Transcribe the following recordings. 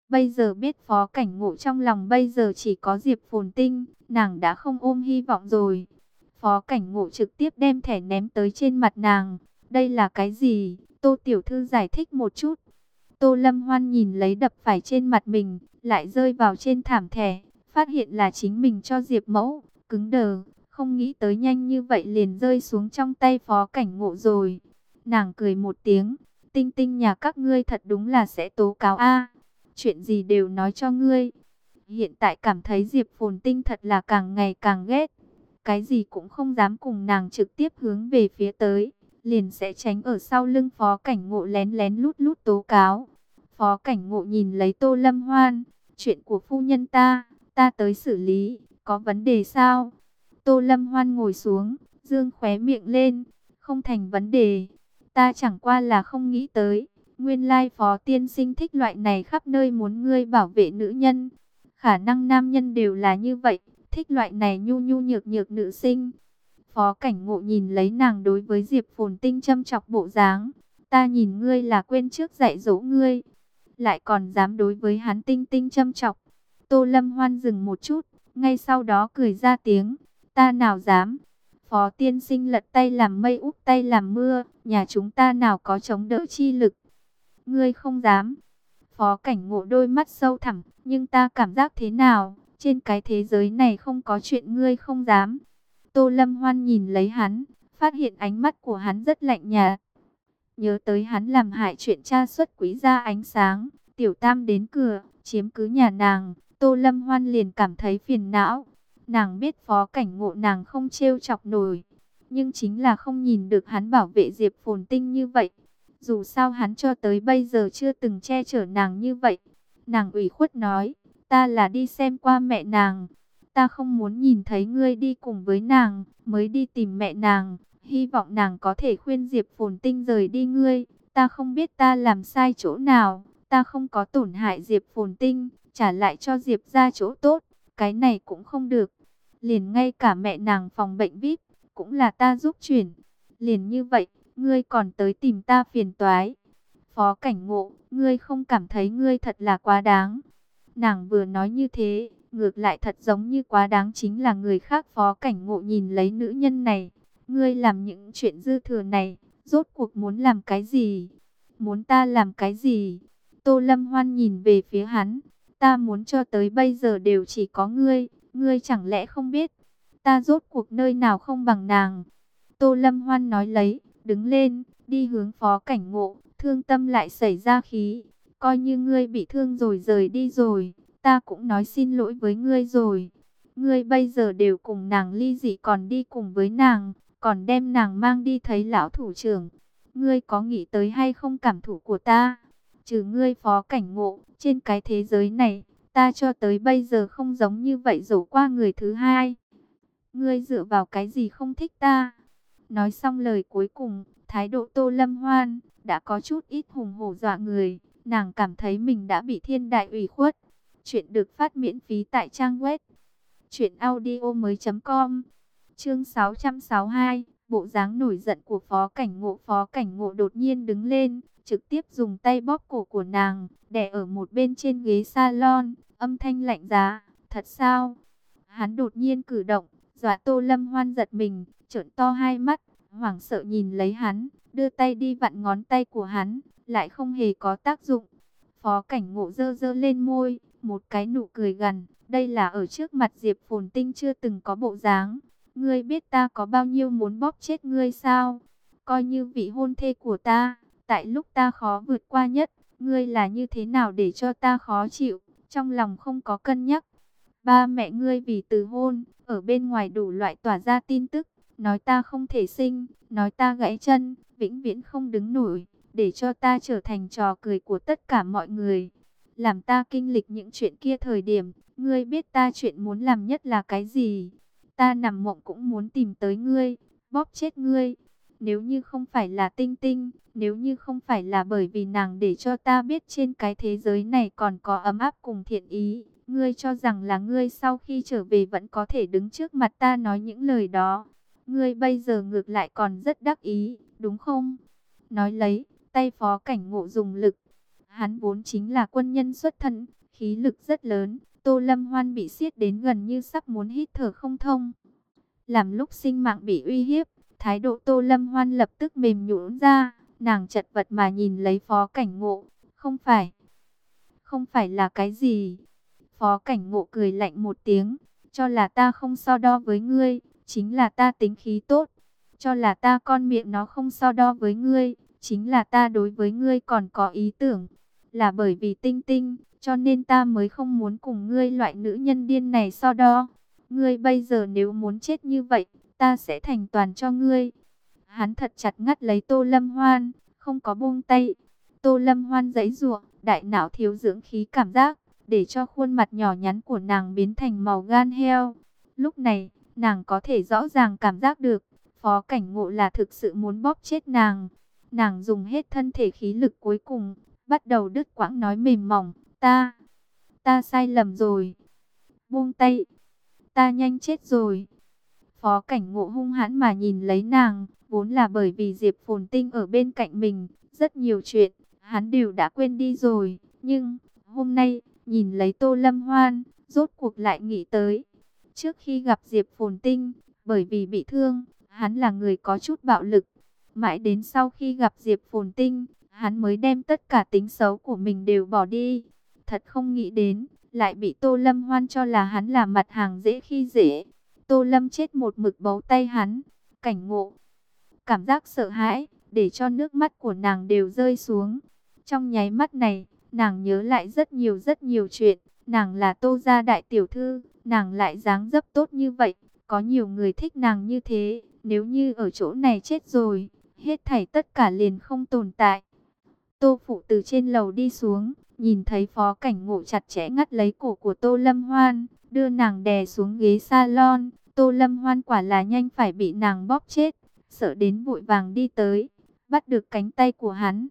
Bây giờ biết Phó Cảnh Ngộ trong lòng bây giờ chỉ có Diệp Phồn Tinh, nàng đã không ôm hy vọng rồi. Phó Cảnh Ngộ trực tiếp đem thẻ ném tới trên mặt nàng. Đây là cái gì? Tô tiểu thư giải thích một chút. Tô Lâm Hoan nhìn lấy đập phải trên mặt mình, lại rơi vào trên thảm thẻ, phát hiện là chính mình cho Diệp Mẫu, cứng đờ, không nghĩ tới nhanh như vậy liền rơi xuống trong tay Phó Cảnh Ngộ rồi. Nàng cười một tiếng, Tinh Tinh nhà các ngươi thật đúng là sẽ tố cáo a, chuyện gì đều nói cho ngươi. Hiện tại cảm thấy Diệp Phồn Tinh thật là càng ngày càng ghét, cái gì cũng không dám cùng nàng trực tiếp hướng về phía tới, liền sẽ tránh ở sau lưng Phó Cảnh Ngộ lén lén lút lút tố cáo. Phó Cảnh Ngộ nhìn lấy Tô Lâm Hoan, chuyện của phu nhân ta tới xử lý, có vấn đề sao? Tô Lâm Hoan ngồi xuống, dương khóe miệng lên, không thành vấn đề, ta chẳng qua là không nghĩ tới, nguyên lai Phó tiên sinh thích loại này khắp nơi muốn ngươi bảo vệ nữ nhân. Khả năng nam nhân đều là như vậy, thích loại này nhu nhu nhược nhược nữ sinh. Phó Cảnh Ngộ nhìn lấy nàng đối với Diệp Phồn Tinh châm chọc bộ dáng, ta nhìn ngươi là quên trước dạy dỗ ngươi, lại còn dám đối với hắn Tinh Tinh châm chọc. Tô Lâm Hoan dừng một chút, ngay sau đó cười ra tiếng, ta nào dám. Phó tiên sinh lật tay làm mây úp tay làm mưa, nhà chúng ta nào có chống đỡ chi lực. Ngươi không dám. Phó Cảnh Ngộ đôi mắt sâu thẳm, nhưng ta cảm giác thế nào, trên cái thế giới này không có chuyện ngươi không dám. Tô Lâm Hoan nhìn lấy hắn, phát hiện ánh mắt của hắn rất lạnh nhạt. Nhớ tới hắn làm hại chuyện tra xuất quý ra ánh sáng, Tiểu Tam đến cửa, chiếm cứ nhà nàng, Tô Lâm Hoan liền cảm thấy phiền não. Nàng biết Phó Cảnh Ngộ nàng không trêu chọc nổi, nhưng chính là không nhìn được hắn bảo vệ Diệp Phồn Tinh như vậy. Dù sao hắn cho tới bây giờ chưa từng che chở nàng như vậy. Nàng ủy khuất nói, ta là đi xem qua mẹ nàng. Ta không muốn nhìn thấy ngươi đi cùng với nàng, mới đi tìm mẹ nàng. Hy vọng nàng có thể khuyên Diệp Phồn Tinh rời đi ngươi. Ta không biết ta làm sai chỗ nào. Ta không có tổn hại Diệp Phồn Tinh, trả lại cho Diệp ra chỗ tốt. Cái này cũng không được. Liền ngay cả mẹ nàng phòng bệnh VIP, cũng là ta giúp chuyển. Liền như vậy, ngươi còn tới tìm ta phiền toái. Phó Cảnh Ngộ, ngươi không cảm thấy ngươi thật là quá đáng. Nàng vừa nói như thế, ngược lại thật giống như quá đáng chính là người khác. Phó Cảnh Ngộ nhìn lấy nữ nhân này, ngươi làm những chuyện dư thừa này, rốt cuộc muốn làm cái gì? Muốn ta làm cái gì? Tô Lâm Hoan nhìn về phía hắn, ta muốn cho tới bây giờ đều chỉ có ngươi, ngươi chẳng lẽ không biết, ta rốt cuộc nơi nào không bằng nàng. Tô Lâm Hoan nói lấy, đứng lên, đi hướng Phó Cảnh Ngộ, thương tâm lại xảy ra khí. Coi như ngươi bị thương rồi rời đi rồi, ta cũng nói xin lỗi với ngươi rồi. Ngươi bây giờ đều cùng nàng ly dị còn đi cùng với nàng, còn đem nàng mang đi thấy lão thủ trưởng. Ngươi có nghĩ tới hay không cảm thụ của ta? Trừ ngươi Phó Cảnh Ngộ, trên cái thế giới này, ta cho tới bây giờ không giống như vậy dỗ qua người thứ hai. Ngươi dựa vào cái gì không thích ta? Nói xong lời cuối cùng, thái độ Tô Lâm Hoan đã có chút ít hùng hổ dọa người. Nàng cảm thấy mình đã bị thiên đại ủy khuất. Chuyện được phát miễn phí tại trang web truyệnaudiomoi.com. Chương 662, bộ dáng nổi giận của Phó Cảnh Ngộ. Phó Cảnh Ngộ đột nhiên đứng lên, trực tiếp dùng tay bóp cổ của nàng, đè ở một bên trên ghế salon, âm thanh lạnh giá, "Thật sao?" Hắn đột nhiên cử động, dọa Tô Lâm Hoan giật mình, trợn to hai mắt, hoảng sợ nhìn lấy hắn, đưa tay đi vặn ngón tay của hắn, lại không hề có tác dụng. Phó Cảnh Ngộ giơ giơ lên môi, một cái nụ cười gằn, đây là ở trước mặt Diệp Phồn Tinh chưa từng có bộ dáng. Ngươi biết ta có bao nhiêu muốn bóp chết ngươi sao? Coi như vị hôn thê của ta, tại lúc ta khó vượt qua nhất, ngươi là như thế nào để cho ta khó chịu, trong lòng không có cân nhắc. Ba mẹ ngươi vì từ hôn, ở bên ngoài đủ loại tỏa ra tin tức, nói ta không thể sinh, nói ta gãy chân, vĩnh viễn không đứng nổi, để cho ta trở thành trò cười của tất cả mọi người. Làm ta kinh lịch những chuyện kia thời điểm, ngươi biết ta chuyện muốn làm nhất là cái gì? Ta nằm mộng cũng muốn tìm tới ngươi, bóp chết ngươi. Nếu như không phải là Tinh Tinh, nếu như không phải là bởi vì nàng để cho ta biết trên cái thế giới này còn có ấm áp cùng thiện ý, ngươi cho rằng là ngươi sau khi trở về vẫn có thể đứng trước mặt ta nói những lời đó. Ngươi bây giờ ngược lại còn rất đắc ý, đúng không? Nói lấy, tay Phó Cảnh Ngộ dùng lực. Hắn vốn chính là quân nhân xuất thân, khí lực rất lớn. Tô Lâm Hoan bị siết đến gần như sắp muốn hít thở không thông. Làm lúc sinh mạng bị uy hiếp, thái độ Tô Lâm Hoan lập tức mềm nhũn ra. Nàng chật vật mà nhìn lấy Phó Cảnh Ngộ. Không phải là cái gì. Phó Cảnh Ngộ cười lạnh một tiếng. Cho là ta không so đo với ngươi, chính là ta tính khí tốt. Cho là ta con miệng nó không so đo với ngươi, chính là ta đối với ngươi còn có ý tưởng. Là bởi vì Tinh Tinh, cho nên ta mới không muốn cùng ngươi loại nữ nhân điên này so đo. Ngươi bây giờ nếu muốn chết như vậy, ta sẽ thành toàn cho ngươi. Hắn thật chặt ngắt lấy Tô Lâm Hoan, không có buông tay. Tô Lâm Hoan giãy giụa, đại não thiếu dưỡng khí cảm giác, để cho khuôn mặt nhỏ nhắn của nàng biến thành màu gan heo. Lúc này, nàng có thể rõ ràng cảm giác được, Phó Cảnh Ngộ là thực sự muốn bóp chết nàng. Nàng dùng hết thân thể khí lực cuối cùng, bắt đầu đứt quãng nói mềm mỏng, ta sai lầm rồi. Buông tay, ta nhanh chết rồi. Phó Cảnh Ngộ hung hãn mà nhìn lấy nàng, vốn là bởi vì Diệp Phồn Tinh ở bên cạnh mình, rất nhiều chuyện, hắn đều đã quên đi rồi. Nhưng, hôm nay, nhìn lấy Tô Lâm Hoan, rốt cuộc lại nghĩ tới. Trước khi gặp Diệp Phồn Tinh, bởi vì bị thương, hắn là người có chút bạo lực. Mãi đến sau khi gặp Diệp Phồn Tinh, hắn mới đem tất cả tính xấu của mình đều bỏ đi. Thật không nghĩ đến, lại bị Tô Lâm Hoan cho là hắn là mặt hàng dễ khi dễ. Tô Lâm chết một mực bấu tay hắn. Cảnh Ngộ, cảm giác sợ hãi, để cho nước mắt của nàng đều rơi xuống. Trong nháy mắt này, nàng nhớ lại rất nhiều chuyện. Nàng là Tô gia đại tiểu thư, nàng lại dáng dấp tốt như vậy. Có nhiều người thích nàng như thế, nếu như ở chỗ này chết rồi, hết thảy tất cả liền không tồn tại. Tô Phụ từ trên lầu đi xuống, nhìn thấy Phó Cảnh Ngộ chặt chẽ ngắt lấy cổ của Tô Lâm Hoan, đưa nàng đè xuống ghế salon. Tô Lâm Hoan quả là nhanh phải bị nàng bóp chết, sợ đến vội vàng đi tới, bắt được cánh tay của hắn.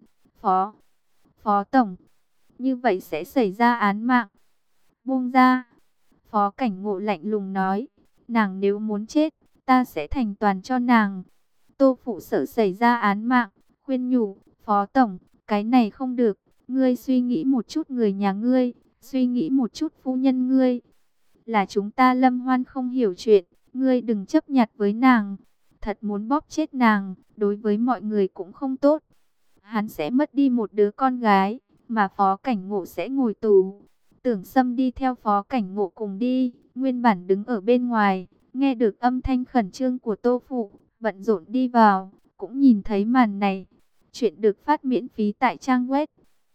Phó Tổng, như vậy sẽ xảy ra án mạng. Buông ra. Phó Cảnh Ngộ lạnh lùng nói, nàng nếu muốn chết, ta sẽ thành toàn cho nàng. Tô Phụ sợ xảy ra án mạng, khuyên nhủ, Phó Tổng, cái này không được, ngươi suy nghĩ một chút người nhà ngươi, suy nghĩ một chút phu nhân ngươi. Là chúng ta Lâm Hoan không hiểu chuyện, ngươi đừng chấp nhặt với nàng. Thật muốn bóp chết nàng, đối với mọi người cũng không tốt. Hắn sẽ mất đi một đứa con gái, mà Phó Cảnh Ngộ sẽ ngồi tù. Tưởng Sâm đi theo Phó Cảnh Ngộ cùng đi, nguyên bản đứng ở bên ngoài, nghe được âm thanh khẩn trương của Tô Phụ, bận rộn đi vào, cũng nhìn thấy màn này. Chuyện được phát miễn phí tại trang web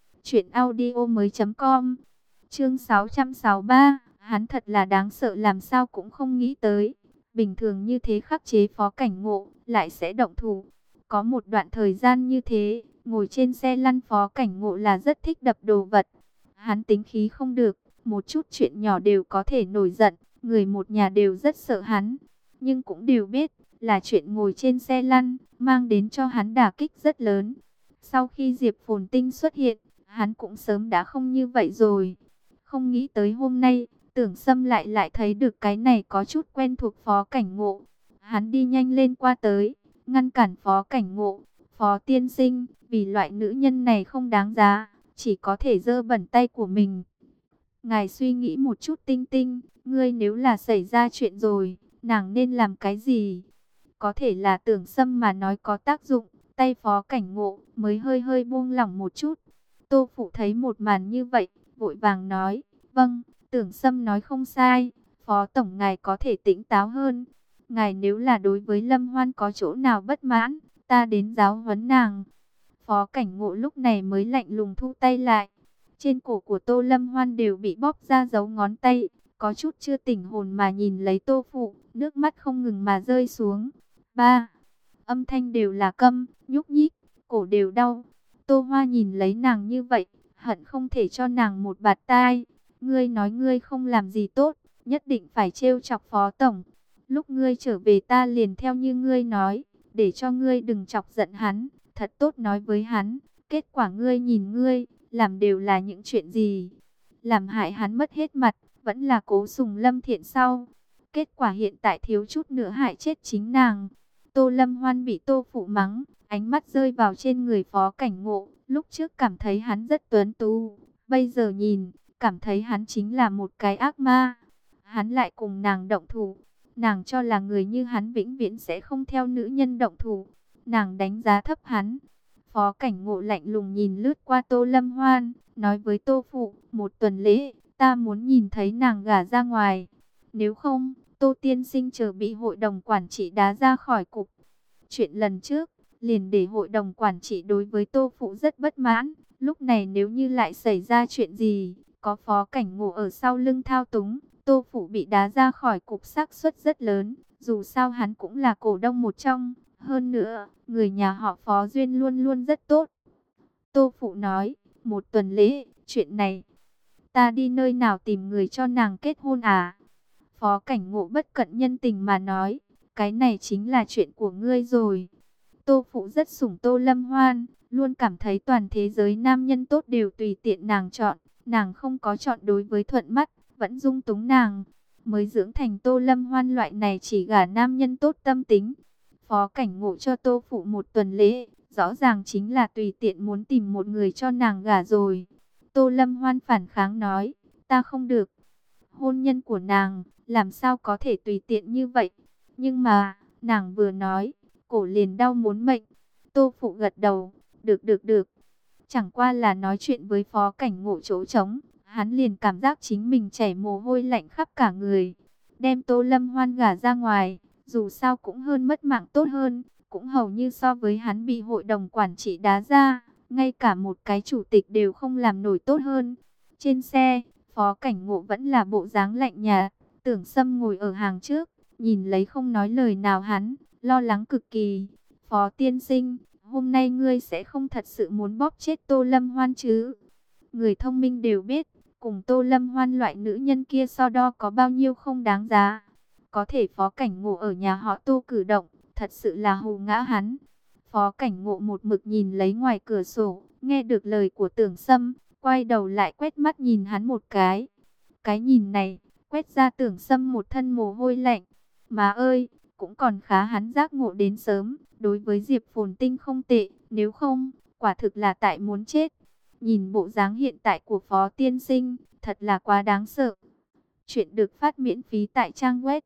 truyệnaudiomoi.com. Chương 663, hắn thật là đáng sợ, làm sao cũng không nghĩ tới. Bình thường như thế khắc chế Phó Cảnh Ngộ, lại sẽ động thủ. Có một đoạn thời gian như thế, ngồi trên xe lăn Phó Cảnh Ngộ là rất thích đập đồ vật. Hắn tính khí không được, một chút chuyện nhỏ đều có thể nổi giận, người một nhà đều rất sợ hắn. Nhưng cũng đều biết, là chuyện ngồi trên xe lăn, mang đến cho hắn đả kích rất lớn. Sau khi Diệp Phồn Tinh xuất hiện, hắn cũng sớm đã không như vậy rồi. Không nghĩ tới hôm nay, Tưởng Sâm lại thấy được cái này có chút quen thuộc Phó Cảnh Ngộ. Hắn đi nhanh lên qua tới, ngăn cản Phó Cảnh Ngộ. Phó tiên sinh, vì loại nữ nhân này không đáng giá, chỉ có thể dơ bẩn tay của mình. Ngài suy nghĩ một chút, Tinh Tinh, ngươi nếu là xảy ra chuyện rồi, nàng nên làm cái gì? Có thể là Tưởng Sâm mà nói có tác dụng, tay Phó Cảnh Ngộ mới hơi buông lỏng một chút. Tô Phụ thấy một màn như vậy, vội vàng nói, vâng, Tưởng Sâm nói không sai, Phó Tổng ngài có thể tỉnh táo hơn. Ngài nếu là đối với Lâm Hoan có chỗ nào bất mãn, ta đến giáo huấn nàng. Phó Cảnh Ngộ lúc này mới lạnh lùng thu tay lại. Trên cổ của Tô Lâm Hoan đều bị bóp ra dấu ngón tay, có chút chưa tỉnh hồn mà nhìn lấy Tô Phụ, nước mắt không ngừng mà rơi xuống. Ba, âm thanh đều là câm, nhúc nhích, cổ đều đau. Tô Hoa nhìn lấy nàng như vậy, hận không thể cho nàng một bạt tai. Ngươi nói ngươi không làm gì tốt, nhất định phải trêu chọc Phó Tổng. Lúc ngươi trở về ta liền theo như ngươi nói, để cho ngươi đừng chọc giận hắn, thật tốt nói với hắn. Kết quả ngươi nhìn ngươi, làm đều là những chuyện gì? Làm hại hắn mất hết mặt, vẫn là cố sùng Lâm Thiện sau. Kết quả hiện tại thiếu chút nữa hại chết chính nàng. Tô Lâm Hoan bị Tô Phụ mắng, Ánh mắt rơi vào trên người Phó Cảnh Ngộ, lúc trước cảm thấy hắn rất tuấn tú, bây giờ nhìn, cảm thấy hắn chính là một cái ác ma. Hắn lại cùng nàng động thủ, nàng cho là người như hắn vĩnh viễn sẽ không theo nữ nhân động thủ, nàng đánh giá thấp hắn. Phó Cảnh Ngộ lạnh lùng nhìn lướt qua Tô Lâm Hoan, nói với Tô Phụ, 1 tuần lễ, ta muốn nhìn thấy nàng gả ra ngoài. Nếu không, Tô tiên sinh chờ bị hội đồng quản trị đá ra khỏi cục. Chuyện lần trước, liền để hội đồng quản trị đối với Tô Phụ rất bất mãn. Lúc này nếu như lại xảy ra chuyện gì, có Phó Cảnh Ngộ ở sau lưng thao túng, Tô Phụ bị đá ra khỏi cục xác suất rất lớn. Dù sao hắn cũng là cổ đông một trong. Hơn nữa, người nhà họ Phó duyên luôn luôn rất tốt. Tô Phụ nói, 1 tuần lễ, chuyện này, ta đi nơi nào tìm người cho nàng kết hôn à? Phó Cảnh Ngộ bất cận nhân tình mà nói, cái này chính là chuyện của ngươi rồi. Tô Phụ rất sủng Tô Lâm Hoan, luôn cảm thấy toàn thế giới nam nhân tốt đều tùy tiện nàng chọn. Nàng không có chọn đối với thuận mắt, vẫn dung túng nàng. Mới dưỡng thành Tô Lâm Hoan loại này chỉ gả nam nhân tốt tâm tính. Phó Cảnh Ngộ cho Tô Phụ 1 tuần lễ, rõ ràng chính là tùy tiện muốn tìm một người cho nàng gả rồi. Tô Lâm Hoan phản kháng nói, ta không được. Hôn nhân của nàng, làm sao có thể tùy tiện như vậy? Nhưng mà, nàng vừa nói, cổ liền đau muốn mệnh. Tô Phụ gật đầu, được được được. Chẳng qua là nói chuyện với Phó Cảnh Ngộ chỗ trống, hắn liền cảm giác chính mình chảy mồ hôi lạnh khắp cả người. Đem Tô Lâm Hoan gả ra ngoài, dù sao cũng hơn mất mạng tốt hơn, cũng hầu như so với hắn bị hội đồng quản trị đá ra, ngay cả một cái chủ tịch đều không làm nổi tốt hơn. Trên xe, Phó Cảnh Ngộ vẫn là bộ dáng lạnh nhạt, Tưởng Sâm ngồi ở hàng trước, nhìn lấy không nói lời nào hắn, lo lắng cực kỳ. Phó tiên sinh, hôm nay ngươi sẽ không thật sự muốn bóp chết Tô Lâm Hoan chứ? Người thông minh đều biết, cùng Tô Lâm Hoan loại nữ nhân kia so đo có bao nhiêu không đáng giá. Có thể Phó Cảnh Ngộ ở nhà họ Tô cử động, thật sự là hù ngã hắn. Phó Cảnh Ngộ một mực nhìn lấy ngoài cửa sổ, nghe được lời của Tưởng Sâm, quay đầu lại quét mắt nhìn hắn một cái. Cái nhìn này, quét ra Tưởng Sâm một thân mồ hôi lạnh. Má ơi, cũng còn khá hắn giác ngộ đến sớm, đối với Diệp Phồn Tinh không tệ, nếu không, quả thực là tại muốn chết. Nhìn bộ dáng hiện tại của Phó tiên sinh, thật là quá đáng sợ. Chuyện được phát miễn phí tại trang web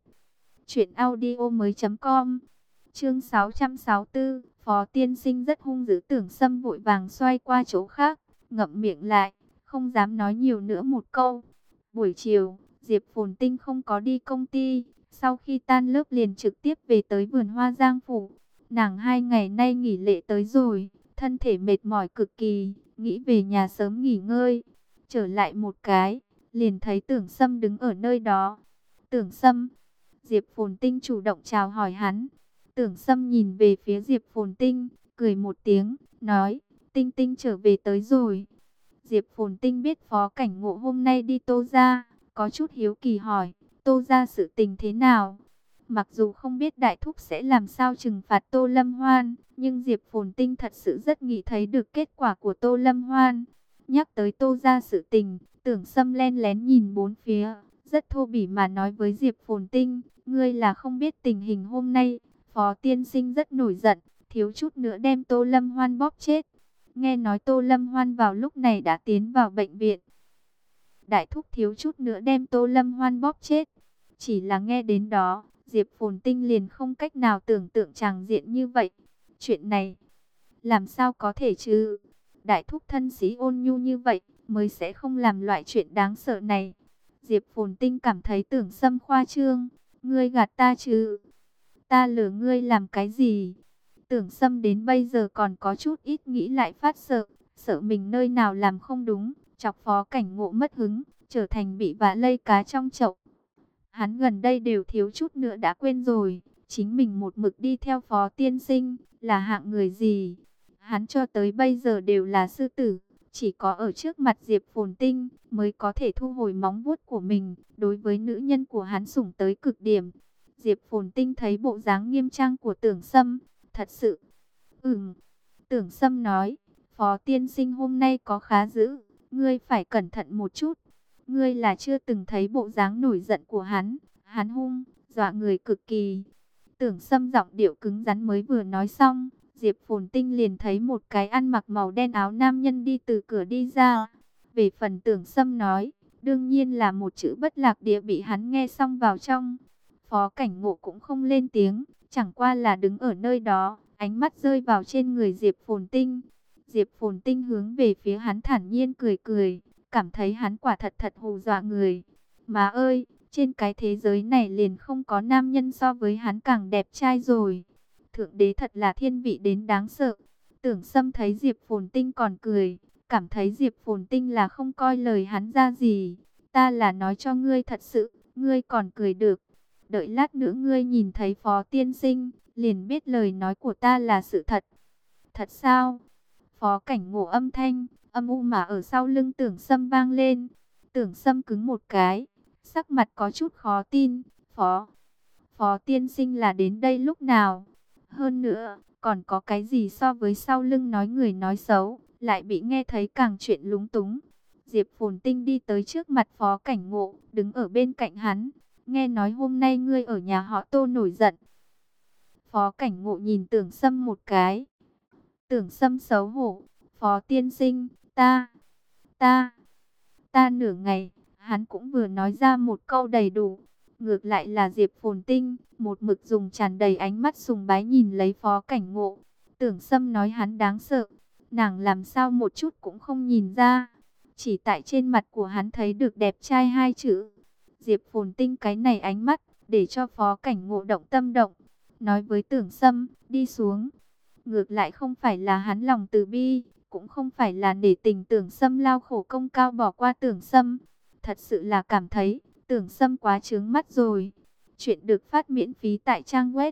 truyệnaudiomoi.com. Chương 664, Phó tiên sinh rất hung dữ. Tưởng Sâm vội vàng xoay qua chỗ khác, ngậm miệng lại, không dám nói nhiều nữa một câu. Buổi chiều, Diệp Phồn Tinh không có đi công ty, sau khi tan lớp liền trực tiếp về tới vườn hoa Giang phủ. Nàng 2 ngày nay nghỉ lễ tới rồi, thân thể mệt mỏi cực kỳ, nghĩ về nhà sớm nghỉ ngơi. Trở lại một cái, liền thấy Tưởng Sâm đứng ở nơi đó. Tưởng Sâm, Diệp Phồn Tinh chủ động chào hỏi hắn. Tưởng Sâm nhìn về phía Diệp Phồn Tinh, cười một tiếng, nói, Tinh Tinh trở về tới rồi. Diệp Phồn Tinh biết Phó Cảnh Ngộ hôm nay đi Tô gia, có chút hiếu kỳ hỏi, Tô gia sự tình thế nào? Mặc dù không biết Đại Thúc sẽ làm sao trừng phạt Tô Lâm Hoan, nhưng Diệp Phồn Tinh thật sự rất nghĩ thấy được kết quả của Tô Lâm Hoan. Nhắc tới Tô gia sự tình, Tưởng Sâm len lén nhìn bốn phía, rất thô bỉ mà nói với Diệp Phồn Tinh, ngươi là không biết tình hình hôm nay, Phó tiên sinh rất nổi giận, thiếu chút nữa đem Tô Lâm Hoan bóp chết. Nghe nói Tô Lâm Hoan vào lúc này đã tiến vào bệnh viện. Đại Thúc thiếu chút nữa đem Tô Lâm Hoan bóp chết. Chỉ là nghe đến đó, Diệp Phồn Tinh liền không cách nào tưởng tượng tràng diện như vậy. Chuyện này, làm sao có thể chứ? Đại Thúc thân sĩ ôn nhu như vậy, mới sẽ không làm loại chuyện đáng sợ này. Diệp Phồn Tinh cảm thấy Tưởng Sâm khoa trương. Ngươi gạt ta chứ? Ta lừa ngươi làm cái gì? Tưởng Sâm đến bây giờ còn có chút ít nghĩ lại phát sợ, sợ mình nơi nào làm không đúng, chọc Phó Cảnh Ngộ mất hứng, trở thành bị vạ lây cá trong chậu. Hắn gần đây đều thiếu chút nữa đã quên rồi, chính mình một mực đi theo Phó tiên sinh, là hạng người gì? Hắn cho tới bây giờ đều là sư tử, chỉ có ở trước mặt Diệp Phồn Tinh mới có thể thu hồi móng vuốt của mình, đối với nữ nhân của hắn sủng tới cực điểm. Diệp Phồn Tinh thấy bộ dáng nghiêm trang của Tưởng Sâm, thật sự, Tưởng Sâm nói, Phó tiên sinh hôm nay có khá dữ, ngươi phải cẩn thận một chút. Ngươi là chưa từng thấy bộ dáng nổi giận của hắn hung, dọa người cực kỳ. Tưởng Sâm giọng điệu cứng rắn mới vừa nói xong, Diệp Phồn Tinh liền thấy một cái ăn mặc màu đen áo nam nhân đi từ cửa đi ra. Về phần Tưởng Sâm nói, đương nhiên là một chữ bất lạc địa bị hắn nghe xong vào trong. Phó Cảnh Ngộ cũng không lên tiếng, chẳng qua là đứng ở nơi đó, ánh mắt rơi vào trên người Diệp Phồn Tinh. Diệp Phồn Tinh hướng về phía hắn thản nhiên cười cười, cảm thấy hắn quả thật thật hù dọa người. Má ơi, trên cái thế giới này liền không có nam nhân so với hắn càng đẹp trai rồi. Thượng đế thật là thiên vị đến đáng sợ. Tưởng Sâm thấy Diệp Phồn Tinh còn cười, cảm thấy Diệp Phồn Tinh là không coi lời hắn ra gì. Ta là nói cho ngươi thật sự, ngươi còn cười được. Đợi lát nữa ngươi nhìn thấy Phó Tiên Sinh, liền biết lời nói của ta là sự thật. Thật sao? Phó Cảnh Ngộ âm thanh, âm u mà ở sau lưng Tưởng Sâm vang lên. Tưởng Sâm cứng một cái, sắc mặt có chút khó tin. Phó Tiên Sinh là đến đây lúc nào? Hơn nữa, còn có cái gì so với sau lưng nói người nói xấu, lại bị nghe thấy càng chuyện lúng túng. Diệp Phồn Tinh đi tới trước mặt Phó Cảnh Ngộ, đứng ở bên cạnh hắn. Nghe nói hôm nay ngươi ở nhà họ Tô nổi giận. Phó Cảnh Ngộ nhìn Tưởng Sâm một cái. Tưởng Sâm xấu hổ. Phó Tiên Sinh, ta nửa ngày, hắn cũng vừa nói ra một câu đầy đủ. Ngược lại là Diệp Phồn Tinh, một mực dùng tràn đầy ánh mắt sùng bái nhìn lấy Phó Cảnh Ngộ. Tưởng Sâm nói hắn đáng sợ, nàng làm sao một chút cũng không nhìn ra. Chỉ tại trên mặt của hắn thấy được đẹp trai hai chữ. Diệp Phồn Tinh cái này ánh mắt, để cho Phó Cảnh Ngộ động tâm động. Nói với Tưởng Sâm, đi xuống. Ngược lại không phải là hắn lòng từ bi, cũng không phải là để tình Tưởng Sâm lao khổ công cao bỏ qua Tưởng Sâm. Thật sự là cảm thấy, Tưởng Sâm quá trướng mắt rồi. Chuyện được phát miễn phí tại trang web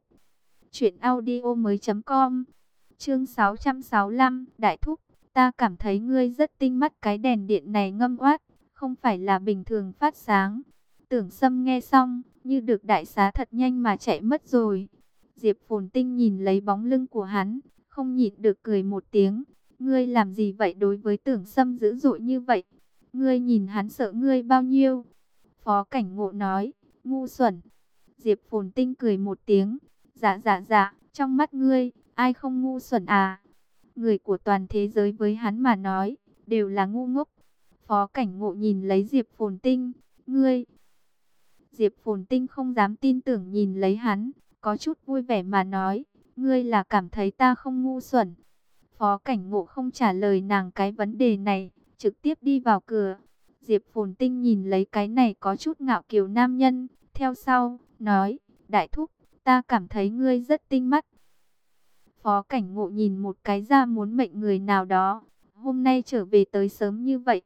truyệnaudiomoi.com. Chương 665, Đại Thúc, ta cảm thấy ngươi rất tinh mắt, cái đèn điện này ngâm oát, không phải là bình thường phát sáng. Tưởng Sâm nghe xong, như được đại xá, thật nhanh mà chạy mất rồi. Diệp Phồn Tinh nhìn lấy bóng lưng của hắn, không nhịn được cười một tiếng. Ngươi làm gì vậy, đối với Tưởng Sâm dữ dội như vậy? Ngươi nhìn hắn sợ ngươi bao nhiêu? Phó Cảnh Ngộ nói, ngu xuẩn. Diệp Phồn Tinh cười một tiếng, dạ, trong mắt ngươi, ai không ngu xuẩn à? Người của toàn thế giới với hắn mà nói, đều là ngu ngốc. Phó Cảnh Ngộ nhìn lấy Diệp Phồn Tinh, ngươi. Diệp Phồn Tinh không dám tin tưởng nhìn lấy hắn, có chút vui vẻ mà nói, ngươi là cảm thấy ta không ngu xuẩn. Phó Cảnh Ngộ không trả lời nàng cái vấn đề này, trực tiếp đi vào cửa. Diệp Phồn Tinh nhìn lấy cái này có chút ngạo kiều nam nhân, theo sau, nói, Đại Thúc, ta cảm thấy ngươi rất tinh mắt. Phó Cảnh Ngộ nhìn một cái ra muốn mệnh người nào đó, hôm nay trở về tới sớm như vậy.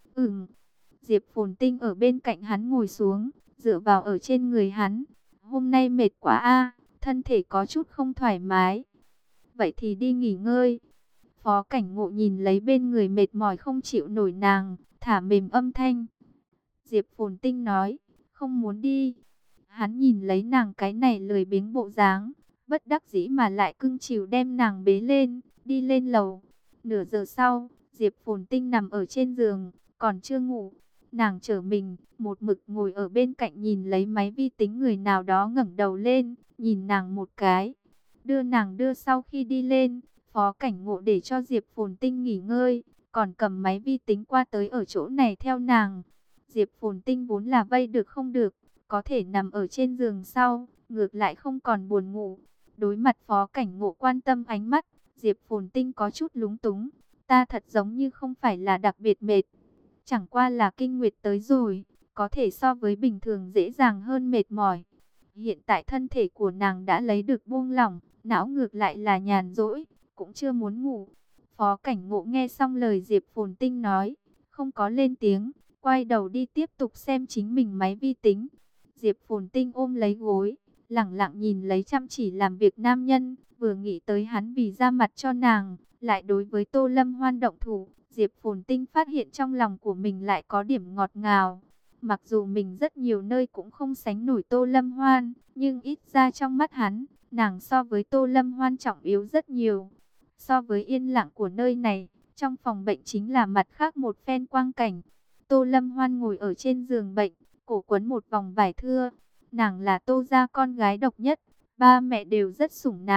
Diệp Phồn Tinh ở bên cạnh hắn ngồi xuống, dựa vào ở trên người hắn. Hôm nay mệt quá a, thân thể có chút không thoải mái. Vậy thì đi nghỉ ngơi. Phó Cảnh Ngộ nhìn lấy bên người mệt mỏi không chịu nổi nàng, thả mềm âm thanh. Diệp Phồn Tinh nói, không muốn đi. Hắn nhìn lấy nàng cái này lười biếng bộ dáng, bất đắc dĩ mà lại cưng chiều đem nàng bế lên, đi lên lầu. Nửa giờ sau, Diệp Phồn Tinh nằm ở trên giường, còn chưa ngủ. Nàng trở mình, một mực ngồi ở bên cạnh nhìn lấy máy vi tính, người nào đó ngẩng đầu lên, nhìn nàng một cái. Đưa sau khi đi lên, Phó Cảnh Ngộ để cho Diệp Phồn Tinh nghỉ ngơi, còn cầm máy vi tính qua tới ở chỗ này theo nàng. Diệp Phồn Tinh vốn là vây được không được, có thể nằm ở trên giường sau, ngược lại không còn buồn ngủ. Đối mặt Phó Cảnh Ngộ quan tâm ánh mắt, Diệp Phồn Tinh có chút lúng túng. Ta thật giống như không phải là đặc biệt mệt, chẳng qua là kinh nguyệt tới rồi, có thể so với bình thường dễ dàng hơn mệt mỏi. Hiện tại thân thể của nàng đã lấy được buông lỏng, não ngược lại là nhàn rỗi, cũng chưa muốn ngủ. Phó Cảnh Ngộ nghe xong lời Diệp Phồn Tinh nói, không có lên tiếng, quay đầu đi tiếp tục xem chính mình máy vi tính. Diệp Phồn Tinh ôm lấy gối, lẳng lặng nhìn lấy chăm chỉ làm việc nam nhân, vừa nghĩ tới hắn vì ra mặt cho nàng, lại đối với Tô Lâm Hoan động thủ, Diệp Phồn Tinh phát hiện trong lòng của mình lại có điểm ngọt ngào. Mặc dù mình rất nhiều nơi cũng không sánh nổi Tô Lâm Hoan, nhưng ít ra trong mắt hắn, nàng so với Tô Lâm Hoan trọng yếu rất nhiều. So với yên lặng của nơi này, trong phòng bệnh chính là mặt khác một phen quang cảnh. Tô Lâm Hoan ngồi ở trên giường bệnh, cổ quấn một vòng vải thưa. Nàng là Tô gia con gái độc nhất, ba mẹ đều rất sủng nàng,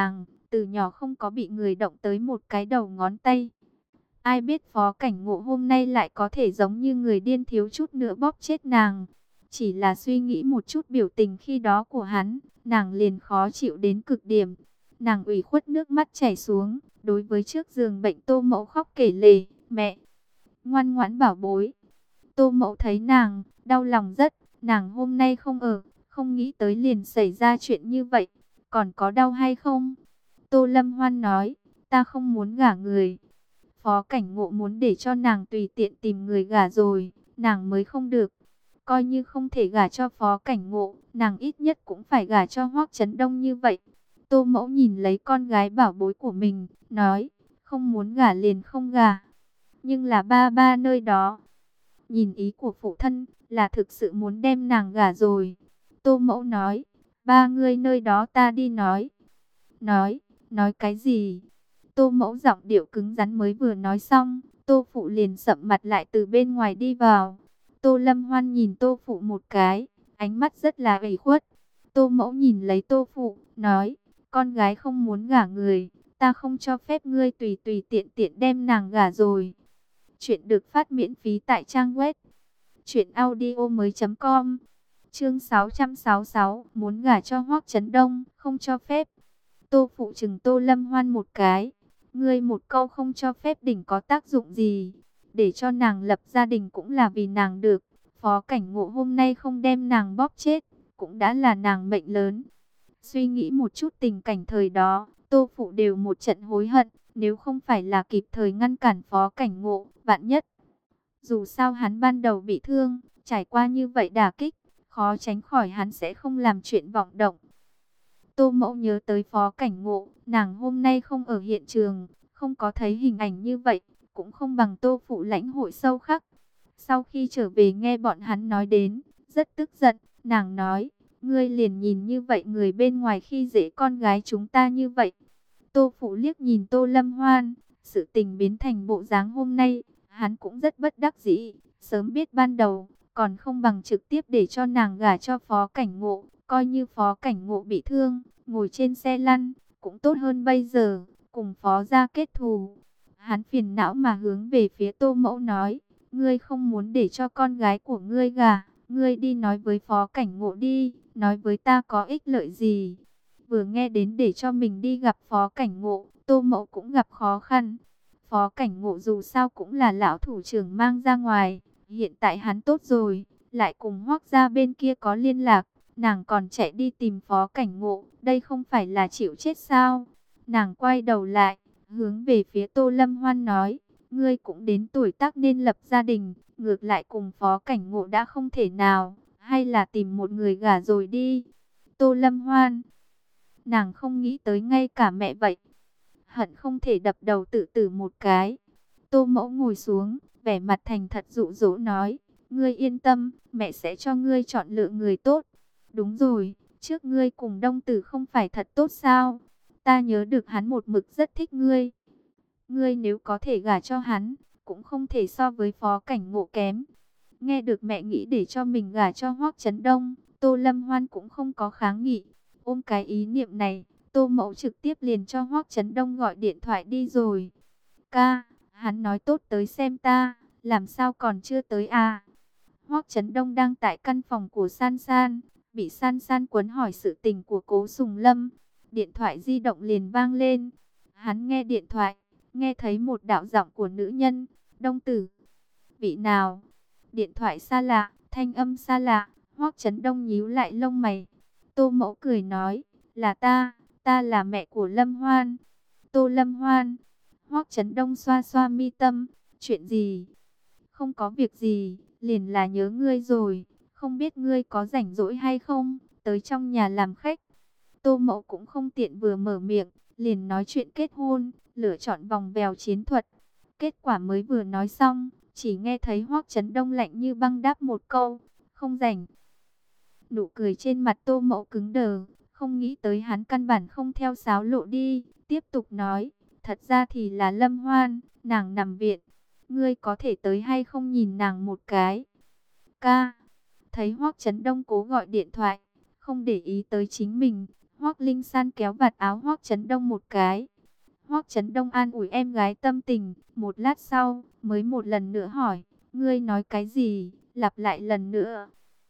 từ nhỏ không có bị người động tới một cái đầu ngón tay. Ai biết Phó Cảnh Ngộ hôm nay lại có thể giống như người điên thiếu chút nữa bóp chết nàng. Chỉ là suy nghĩ một chút biểu tình khi đó của hắn, nàng liền khó chịu đến cực điểm. Nàng ủy khuất nước mắt chảy xuống, đối với trước giường bệnh Tô Mẫu khóc kể lể, mẹ, ngoan ngoãn bảo bối. Tô Mẫu thấy nàng, đau lòng rất, nàng hôm nay không ở, không nghĩ tới liền xảy ra chuyện như vậy, còn có đau hay không? Tô Lâm Hoan nói, ta không muốn gả người. Phó Cảnh Ngộ muốn để cho nàng tùy tiện tìm người gả rồi, nàng mới không được. Coi như không thể gả cho Phó Cảnh Ngộ, nàng ít nhất cũng phải gả cho Hoắc Chấn Đông như vậy. Tô Mẫu nhìn lấy con gái bảo bối của mình, nói, không muốn gả liền không gả. Nhưng là ba ba nơi đó, nhìn ý của phụ thân là thực sự muốn đem nàng gả rồi. Tô Mẫu nói, ba ngươi nơi đó ta đi nói. Nói cái gì? Tô Mẫu giọng điệu cứng rắn mới vừa nói xong, Tô Phụ liền sậm mặt lại từ bên ngoài đi vào. Tô Lâm Hoan nhìn Tô Phụ một cái, ánh mắt rất là ủy khuất. Tô Mẫu nhìn lấy Tô Phụ, nói, con gái không muốn gả người, ta không cho phép ngươi tùy tùy tiện tiện đem nàng gả rồi. Chuyện được phát miễn phí tại trang web truyệnaudiomoi.com. Chương 666, muốn gả cho Hoắc Chấn Đông, không cho phép. Tô Phụ chừng Tô Lâm Hoan một cái. Ngươi một câu không cho phép đỉnh có tác dụng gì? Để cho nàng lập gia đình cũng là vì nàng được. Phó Cảnh Ngộ hôm nay không đem nàng bóp chết, cũng đã là nàng mệnh lớn. Suy nghĩ một chút tình cảnh thời đó, Tô Phụ đều một trận hối hận. Nếu không phải là kịp thời ngăn cản Phó Cảnh Ngộ, vạn nhất. Dù sao hắn ban đầu bị thương, trải qua như vậy đả kích, khó tránh khỏi hắn sẽ không làm chuyện vọng động. Tô Mẫu nhớ tới Phó Cảnh Ngộ, nàng hôm nay không ở hiện trường, không có thấy hình ảnh như vậy, cũng không bằng Tô Phụ lãnh hội sâu khắc. Sau khi trở về nghe bọn hắn nói đến, rất tức giận, nàng nói, ngươi liền nhìn như vậy người bên ngoài khi dễ con gái chúng ta như vậy. Tô Phụ liếc nhìn Tô Lâm Hoan, sự tình biến thành bộ dáng hôm nay, hắn cũng rất bất đắc dĩ, sớm biết ban đầu, còn không bằng trực tiếp để cho nàng gả cho Phó Cảnh Ngộ, coi như Phó Cảnh Ngộ bị thương, ngồi trên xe lăn, cũng tốt hơn bây giờ, cùng Phó gia kết thù. Hắn phiền não mà hướng về phía Tô Mẫu nói, ngươi không muốn để cho con gái của ngươi gả, ngươi đi nói với Phó Cảnh Ngộ đi, nói với ta có ích lợi gì. Vừa nghe đến để cho mình đi gặp Phó Cảnh Ngộ, Tô Mẫu cũng gặp khó khăn. Phó Cảnh Ngộ dù sao cũng là lão thủ trưởng mang ra ngoài, hiện tại hắn tốt rồi, lại cùng Hoắc gia bên kia có liên lạc, nàng còn chạy đi tìm Phó Cảnh Ngộ, đây không phải là chịu chết sao? Nàng quay đầu lại, hướng về phía Tô Lâm Hoan nói, ngươi cũng đến tuổi tác nên lập gia đình, ngược lại cùng Phó Cảnh Ngộ đã không thể nào, hay là tìm một người gả rồi đi. Tô Lâm Hoan, nàng không nghĩ tới ngay cả mẹ vậy, hận không thể đập đầu tự tử một cái. Tô Mẫu ngồi xuống, vẻ mặt thành thật dụ dỗ nói, ngươi yên tâm, mẹ sẽ cho ngươi chọn lựa người tốt. Đúng rồi, trước ngươi cùng Đông Tử không phải thật tốt sao? Ta nhớ được hắn một mực rất thích ngươi. Ngươi nếu có thể gả cho hắn, cũng không thể so với Phó Cảnh Ngộ kém. Nghe được mẹ nghĩ để cho mình gả cho Hoắc Chấn Đông, Tô Lâm Hoan cũng không có kháng nghị. Ôm cái ý niệm này, Tô Mẫu trực tiếp liền cho Hoắc Chấn Đông gọi điện thoại đi rồi. Ca, hắn nói tốt tới xem ta, làm sao còn chưa tới à? Hoắc Chấn Đông đang tại căn phòng của San San, bị San San quấn hỏi sự tình của Cố Sùng Lâm. Điện thoại di động liền vang lên. Hắn nghe điện thoại, nghe thấy một đạo giọng của nữ nhân. Đông Tử. Vị nào? Điện thoại xa lạ, thanh âm xa lạ. Hoắc Chấn Đông nhíu lại lông mày. Tô Mẫu cười nói, là ta là mẹ của Lâm Hoan. Tô Lâm Hoan. Hoắc Chấn Đông xoa xoa mi tâm, chuyện gì? Không có việc gì, liền là nhớ ngươi rồi, không biết ngươi có rảnh rỗi hay không, tới trong nhà làm khách. Tô Mẫu cũng không tiện vừa mở miệng, liền nói chuyện kết hôn, lựa chọn vòng vèo chiến thuật. Kết quả mới vừa nói xong, chỉ nghe thấy Hoắc Chấn Đông lạnh như băng đáp một câu, không rảnh. Nụ cười trên mặt Tô Mẫu cứng đờ, không nghĩ tới hắn căn bản không theo sáo lộ đi, tiếp tục nói, thật ra thì là Lâm Hoan, nàng nằm viện, ngươi có thể tới hay không nhìn nàng một cái. Ca, thấy Hoắc Chấn Đông cố gọi điện thoại, không để ý tới chính mình, Hoắc Linh San kéo vạt áo Hoắc Chấn Đông một cái. Hoắc Chấn Đông an ủi em gái tâm tình, một lát sau mới một lần nữa hỏi, ngươi nói cái gì, lặp lại lần nữa.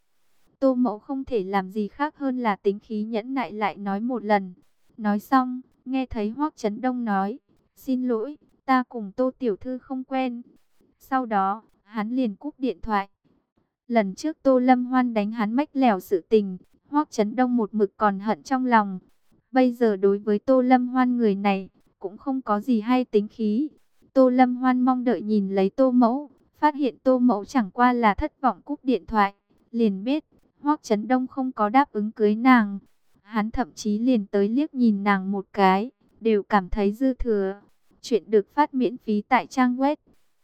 Tô Mẫu không thể làm gì khác hơn là tính khí nhẫn nại lại nói một lần. Nói xong, nghe thấy Hoắc Chấn Đông nói, xin lỗi, ta cùng Tô Tiểu Thư không quen. Sau đó, hắn liền cúp điện thoại. Lần trước Tô Lâm Hoan đánh hắn mách lẻo sự tình, Hoắc Chấn Đông một mực còn hận trong lòng. Bây giờ đối với Tô Lâm Hoan người này, cũng không có gì hay tính khí. Tô Lâm Hoan mong đợi nhìn lấy Tô Mẫu, phát hiện Tô Mẫu chẳng qua là thất vọng cúp điện thoại, liền biết Hoắc Chấn Đông không có đáp ứng cưới nàng. Hắn thậm chí liền tới liếc nhìn nàng một cái, đều cảm thấy dư thừa. Chuyện được phát miễn phí tại trang web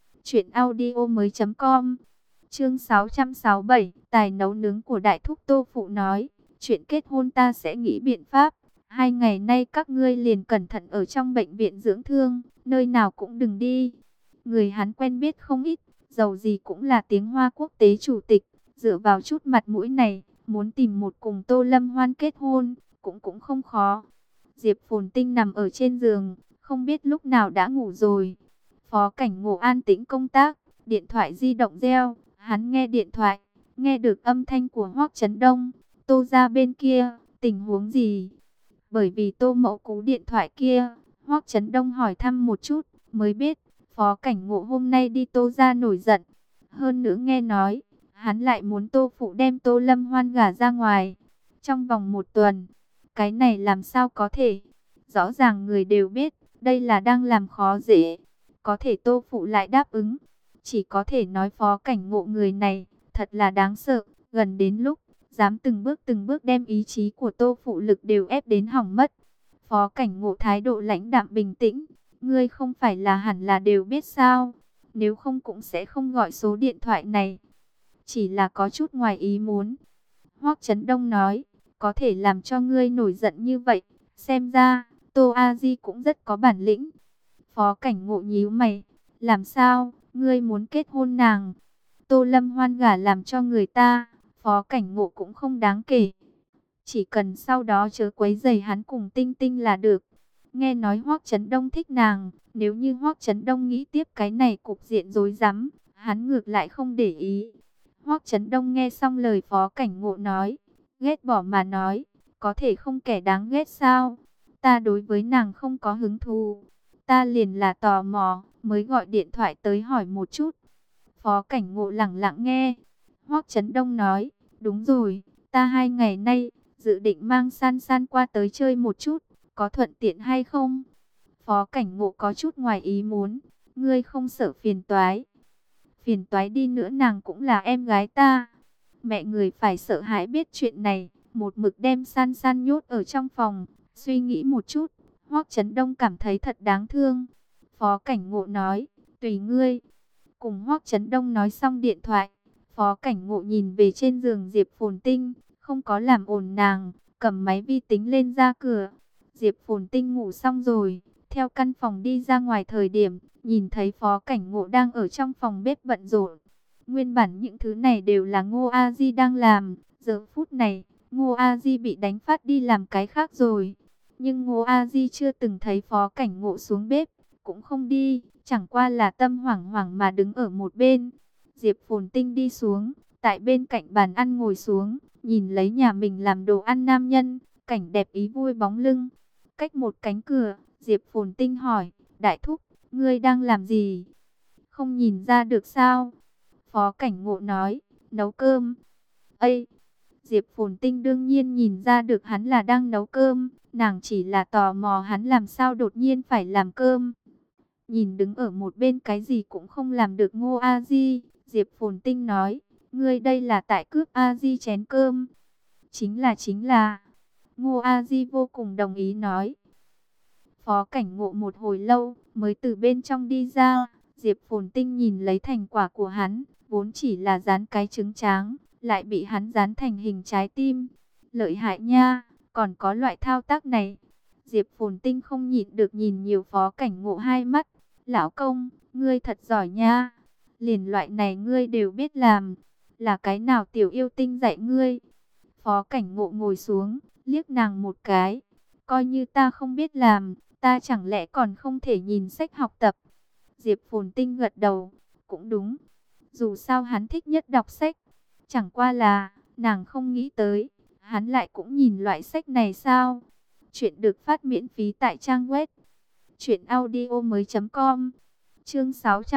truyệnaudiomoi.com. Chương 667, tài nấu nướng của đại thúc Tô Phụ nói, chuyện kết hôn ta sẽ nghĩ biện pháp. 2 ngày nay các ngươi liền cẩn thận ở trong bệnh viện dưỡng thương, nơi nào cũng đừng đi. Người hắn quen biết không ít, dầu gì cũng là tiếng Hoa quốc tế chủ tịch, dựa vào chút mặt mũi này, muốn tìm một cùng Tô Lâm Hoan kết hôn, cũng không khó. Diệp Phồn Tinh nằm ở trên giường, không biết lúc nào đã ngủ rồi. Phó Cảnh Ngộ an tĩnh công tác, điện thoại di động reo, hắn nghe điện thoại, nghe được âm thanh của Hoắc Chấn Đông. Tô ra bên kia, tình huống gì? Bởi vì Tô Mẫu cú điện thoại kia, Hoắc Chấn Đông hỏi thăm một chút, mới biết Phó Cảnh Ngộ hôm nay đi Tô ra nổi giận. Hơn nữa nghe nói, hắn lại muốn Tô Phụ đem Tô Lâm Hoan gả ra ngoài trong vòng 1 tuần. Cái này làm sao có thể? Rõ ràng người đều biết, đây là đang làm khó dễ. Có thể Tô Phụ lại đáp ứng. Chỉ có thể nói Phó Cảnh Ngộ người này, thật là đáng sợ. Gần đến lúc, dám từng bước đem ý chí của Tô Phụ Lực đều ép đến hỏng mất. Phó Cảnh Ngộ thái độ lãnh đạm bình tĩnh. Ngươi không phải là hẳn là đều biết sao? Nếu không cũng sẽ không gọi số điện thoại này. Chỉ là có chút ngoài ý muốn. Hoắc Chấn Đông nói, có thể làm cho ngươi nổi giận như vậy. Xem ra, Tô A Di cũng rất có bản lĩnh. Phó Cảnh Ngộ nhíu mày, làm sao, ngươi muốn kết hôn nàng? Tô Lâm Hoan gả làm cho người ta, Phó Cảnh Ngộ cũng không đáng kể. Chỉ cần sau đó chớ quấy rầy hắn cùng Tinh Tinh là được. Nghe nói Hoắc Chấn Đông thích nàng, nếu như Hoắc Chấn Đông nghĩ tiếp cái này cục diện rối rắm, hắn ngược lại không để ý. Hoắc Chấn Đông nghe xong lời Phó Cảnh Ngộ nói, ghét bỏ mà nói, có thể không kẻ đáng ghét sao? Ta đối với nàng không có hứng thú, ta liền là tò mò, mới gọi điện thoại tới hỏi một chút. Phó Cảnh Ngộ lẳng lặng nghe. Hoắc Chấn Đông nói, đúng rồi, ta 2 ngày nay dự định mang San San qua tới chơi một chút, có thuận tiện hay không? Phó Cảnh Ngộ có chút ngoài ý muốn, ngươi không sợ phiền toái? Phiền toái đi nữa nàng cũng là em gái ta. Mẹ người phải sợ hãi biết chuyện này, một mực đem San San nhốt ở trong phòng. Suy nghĩ một chút, Hoắc Chấn Đông cảm thấy thật đáng thương. Phó Cảnh Ngộ nói, tùy ngươi. Cùng Hoắc Chấn Đông nói xong điện thoại, Phó Cảnh Ngộ nhìn về trên giường Diệp Phồn Tinh, không có làm ồn nàng, cầm máy vi tính lên ra cửa. Diệp Phồn Tinh ngủ xong rồi, theo căn phòng đi ra ngoài thời điểm, nhìn thấy Phó Cảnh Ngộ đang ở trong phòng bếp bận rộn. Nguyên bản những thứ này đều là Ngô A Di đang làm, giờ phút này, Ngô A Di bị đánh phát đi làm cái khác rồi. Nhưng Ngô A Di chưa từng thấy Phó Cảnh Ngộ xuống bếp, cũng không đi, chẳng qua là tâm hoảng hoảng mà đứng ở một bên. Diệp Phồn Tinh đi xuống, tại bên cạnh bàn ăn ngồi xuống, nhìn lấy nhà mình làm đồ ăn nam nhân, cảnh đẹp ý vui bóng lưng. Cách một cánh cửa, Diệp Phồn Tinh hỏi, đại thúc, ngươi đang làm gì? Không nhìn ra được sao? Phó Cảnh Ngộ nói, nấu cơm. Ây! Diệp Phồn Tinh đương nhiên nhìn ra được hắn là đang nấu cơm, nàng chỉ là tò mò hắn làm sao đột nhiên phải làm cơm. Nhìn đứng ở một bên cái gì cũng không làm được Ngô A Di, Diệp Phồn Tinh nói, ngươi đây là tại cướp A Di chén cơm. Chính là. Ngô A Di vô cùng đồng ý nói. Phó Cảnh Ngộ một hồi lâu mới từ bên trong đi ra. Diệp Phồn Tinh nhìn lấy thành quả của hắn, vốn chỉ là dán cái trứng tráng, lại bị hắn dán thành hình trái tim. Lợi hại nha, còn có loại thao tác này. Diệp Phồn Tinh không nhịn được nhìn nhiều Phó Cảnh Ngộ hai mắt. Lão công, ngươi thật giỏi nha. Liền loại này ngươi đều biết làm. Là cái nào tiểu yêu tinh dạy ngươi? Phó Cảnh Ngộ ngồi xuống, liếc nàng một cái. Coi như ta không biết làm, ta chẳng lẽ còn không thể nhìn sách học tập. Diệp Phồn Tinh gật đầu, cũng đúng. Dù sao hắn thích nhất đọc sách. Chẳng qua là, nàng không nghĩ tới, hắn lại cũng nhìn loại sách này sao. Chuyện được phát miễn phí tại trang web truyệnaudiomoi.com. Chương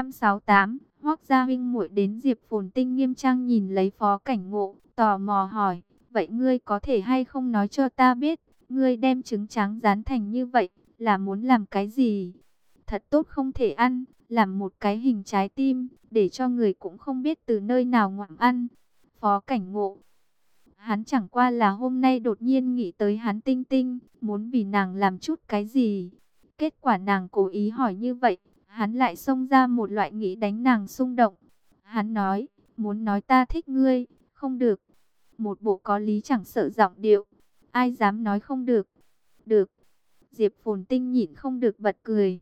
668, Hoắc gia huynh muội đến. Diệp Phồn Tinh nghiêm trang nhìn lấy Phó Cảnh Ngộ, tò mò hỏi, vậy ngươi có thể hay không nói cho ta biết, ngươi đem trứng tráng rán thành như vậy, là muốn làm cái gì? Thật tốt không thể ăn, làm một cái hình trái tim, để cho người cũng không biết từ nơi nào ngoạm ăn. Phó Cảnh Ngộ, hắn chẳng qua là hôm nay đột nhiên nghĩ tới hắn Tinh Tinh, muốn vì nàng làm chút cái gì. Kết quả nàng cố ý hỏi như vậy, hắn lại xông ra một loại nghĩ đánh nàng xung động. Hắn nói, muốn nói ta thích ngươi, không được. Một bộ có lý chẳng sợ giọng điệu, ai dám nói không được. Được. Diệp Phồn Tinh nhịn không được bật cười.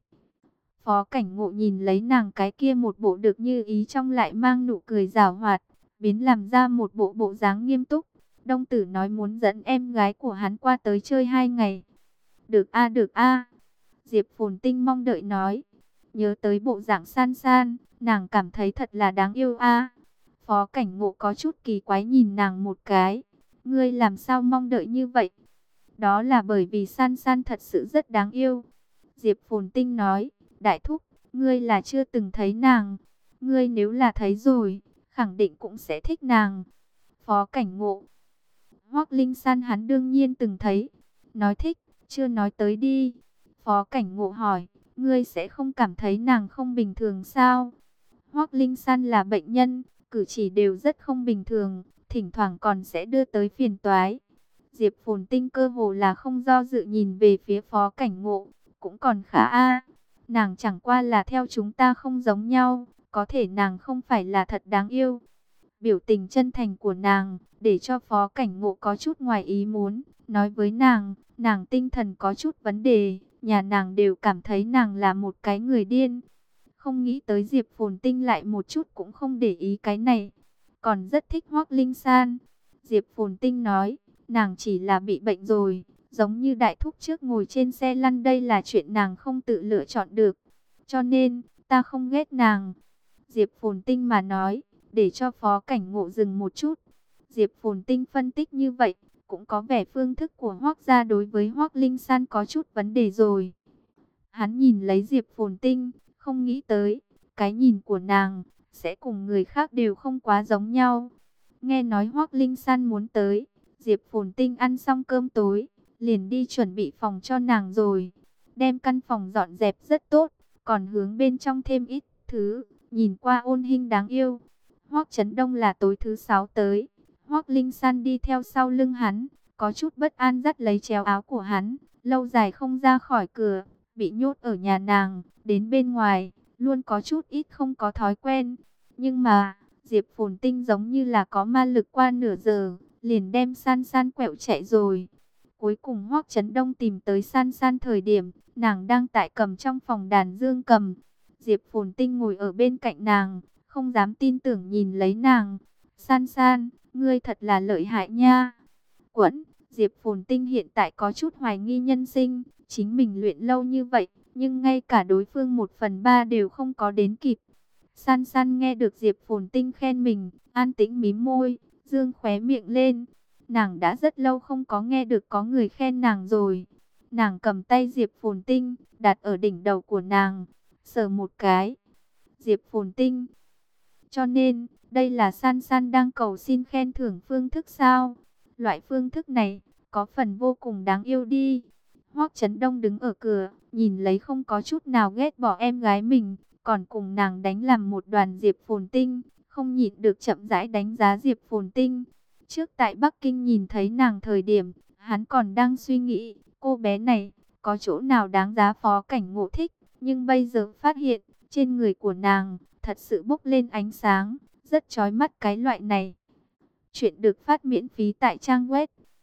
Phó Cảnh Ngộ nhìn lấy nàng cái kia một bộ được như ý trong lại mang nụ cười giảo hoạt, biến làm ra một bộ bộ dáng nghiêm túc. Đông Tử nói muốn dẫn em gái của hắn qua tới chơi 2 ngày. Được a, được a. Diệp Phồn Tinh mong đợi nói. Nhớ tới bộ dạng San San, nàng cảm thấy thật là đáng yêu a. Phó Cảnh Ngộ có chút kỳ quái nhìn nàng một cái. Ngươi làm sao mong đợi như vậy? Đó là bởi vì San San thật sự rất đáng yêu. Diệp Phồn Tinh nói, đại thúc, ngươi là chưa từng thấy nàng. Ngươi nếu là thấy rồi, khẳng định cũng sẽ thích nàng. Phó Cảnh Ngộ, Hoắc Linh San hắn đương nhiên từng thấy. Nói thích, chưa nói tới đi. Phó Cảnh Ngộ hỏi, ngươi sẽ không cảm thấy nàng không bình thường sao? Hoắc Linh San là bệnh nhân, cử chỉ đều rất không bình thường, thỉnh thoảng còn sẽ đưa tới phiền toái. Diệp Phồn Tinh cơ hồ là không do dự nhìn về phía Phó Cảnh Ngộ, cũng còn khá a. Nàng chẳng qua là theo chúng ta không giống nhau, có thể nàng không phải là thật đáng yêu. Biểu tình chân thành của nàng, để cho Phó Cảnh Ngộ có chút ngoài ý muốn, nói với nàng tinh thần có chút vấn đề, nhà nàng đều cảm thấy nàng là một cái người điên. Không nghĩ tới Diệp Phồn Tinh lại một chút cũng không để ý cái này, còn rất thích Hoắc Linh San. Diệp Phồn Tinh nói, nàng chỉ là bị bệnh rồi, giống như đại thúc trước ngồi trên xe lăn, đây là chuyện nàng không tự lựa chọn được. Cho nên, ta không ghét nàng. Diệp Phồn Tinh mà nói, để cho Phó Cảnh Ngộ dừng một chút. Diệp Phồn Tinh phân tích như vậy, cũng có vẻ phương thức của Hoắc gia đối với Hoắc Linh San có chút vấn đề rồi. Hắn nhìn lấy Diệp Phồn Tinh, không nghĩ tới, cái nhìn của nàng, sẽ cùng người khác đều không quá giống nhau. Nghe nói Hoắc Linh San muốn tới, Diệp Phồn Tinh ăn xong cơm tối, liền đi chuẩn bị phòng cho nàng rồi. Đem căn phòng dọn dẹp rất tốt, còn hướng bên trong thêm ít thứ, nhìn qua ôn hình đáng yêu. Hoắc Chấn Đông là tối thứ 6 tới, Hoắc Linh San đi theo sau lưng hắn, có chút bất an dắt lấy chéo áo của hắn, lâu dài không ra khỏi cửa, bị nhốt ở nhà nàng, đến bên ngoài, luôn có chút ít không có thói quen. Nhưng mà, Diệp Phồn Tinh giống như là có ma lực, qua nửa giờ, liền đem San San quẹo chạy rồi. Cuối cùng Hoắc Chấn Đông tìm tới San San thời điểm, nàng đang tại cầm trong phòng đàn dương cầm. Diệp Phồn Tinh ngồi ở bên cạnh nàng, không dám tin tưởng nhìn lấy nàng. San San, ngươi thật là lợi hại nha. Quẫn, Diệp Phồn Tinh hiện tại có chút hoài nghi nhân sinh, chính mình luyện lâu như vậy, nhưng ngay cả đối phương 1/3 đều không có đến kịp. San San nghe được Diệp Phồn Tinh khen mình, an tĩnh mím môi, dương khóe miệng lên. Nàng đã rất lâu không có nghe được có người khen nàng rồi. Nàng cầm tay Diệp Phồn Tinh, đặt ở đỉnh đầu của nàng, sờ một cái. Diệp Phồn Tinh, cho nên, đây là San San đang cầu xin khen thưởng phương thức sao? Loại phương thức này, có phần vô cùng đáng yêu đi. Hoắc Chấn Đông đứng ở cửa, nhìn lấy không có chút nào ghét bỏ em gái mình, còn cùng nàng đánh làm một đoàn. Diệp Phồn Tinh, không nhịn được chậm rãi đánh giá Diệp Phồn Tinh. Trước tại Bắc Kinh nhìn thấy nàng thời điểm, hắn còn đang suy nghĩ, cô bé này, có chỗ nào đáng giá Phó Cảnh Ngộ thích. Nhưng bây giờ phát hiện, trên người của nàng, thật sự bốc lên ánh sáng, rất chói mắt cái loại này. Chuyện được phát miễn phí tại trang web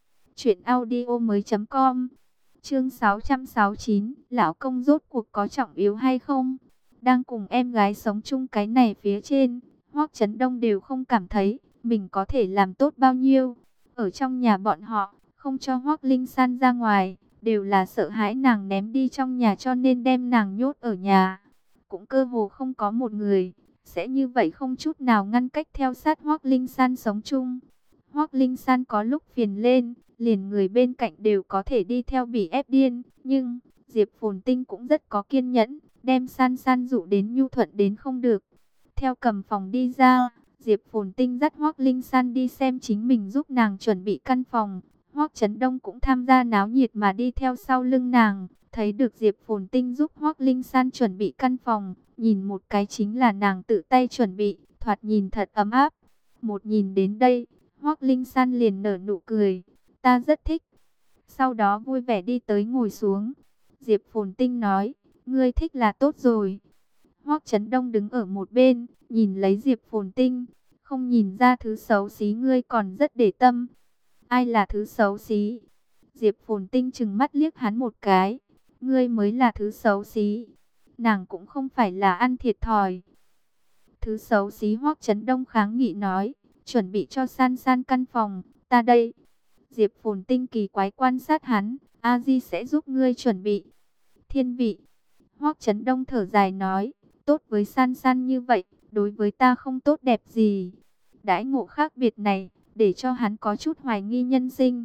truyệnaudiomoi.com. Chương 669, lão công rốt cuộc có trọng yếu hay không? Đang cùng em gái sống chung cái này phía trên, Hoắc Chấn Đông đều không cảm thấy mình có thể làm tốt bao nhiêu. Ở trong nhà bọn họ, không cho Hoắc Linh San ra ngoài, đều là sợ hãi nàng ném đi trong nhà cho nên đem nàng nhốt ở nhà. Cũng cơ hồ không có một người sẽ như vậy không chút nào ngăn cách theo sát Hoắc Linh San sống chung. Hoắc Linh San có lúc phiền lên, liền người bên cạnh đều có thể đi theo bị ép điên, nhưng Diệp Phồn Tinh cũng rất có kiên nhẫn, đem San San dụ đến nhu thuận đến không được. Theo cầm phòng đi ra, Diệp Phồn Tinh dắt Hoắc Linh San đi xem chính mình giúp nàng chuẩn bị căn phòng. Hoắc Chấn Đông cũng tham gia náo nhiệt mà đi theo sau lưng nàng, thấy được Diệp Phồn Tinh giúp Hoắc Linh San chuẩn bị căn phòng, nhìn một cái chính là nàng tự tay chuẩn bị, thoạt nhìn thật ấm áp. Một nhìn đến đây, Hoắc Linh San liền nở nụ cười, ta rất thích. Sau đó vui vẻ đi tới ngồi xuống. Diệp Phồn Tinh nói, ngươi thích là tốt rồi. Hoắc Chấn Đông đứng ở một bên, nhìn lấy Diệp Phồn Tinh, không nhìn ra thứ xấu xí ngươi còn rất để tâm. Ai là thứ xấu xí? Diệp Phồn Tinh trừng mắt liếc hắn một cái, ngươi mới là thứ xấu xí. Nàng cũng không phải là ăn thiệt thòi. Thứ xấu xí, Hoắc Chấn Đông kháng nghị nói, chuẩn bị cho San San căn phòng, ta đây. Diệp Phồn Tinh kỳ quái quan sát hắn, A Di sẽ giúp ngươi chuẩn bị. Thiên vị. Hoắc Chấn Đông thở dài nói, tốt với San San như vậy, đối với ta không tốt đẹp gì. Đãi ngộ khác biệt này, để cho hắn có chút hoài nghi nhân sinh.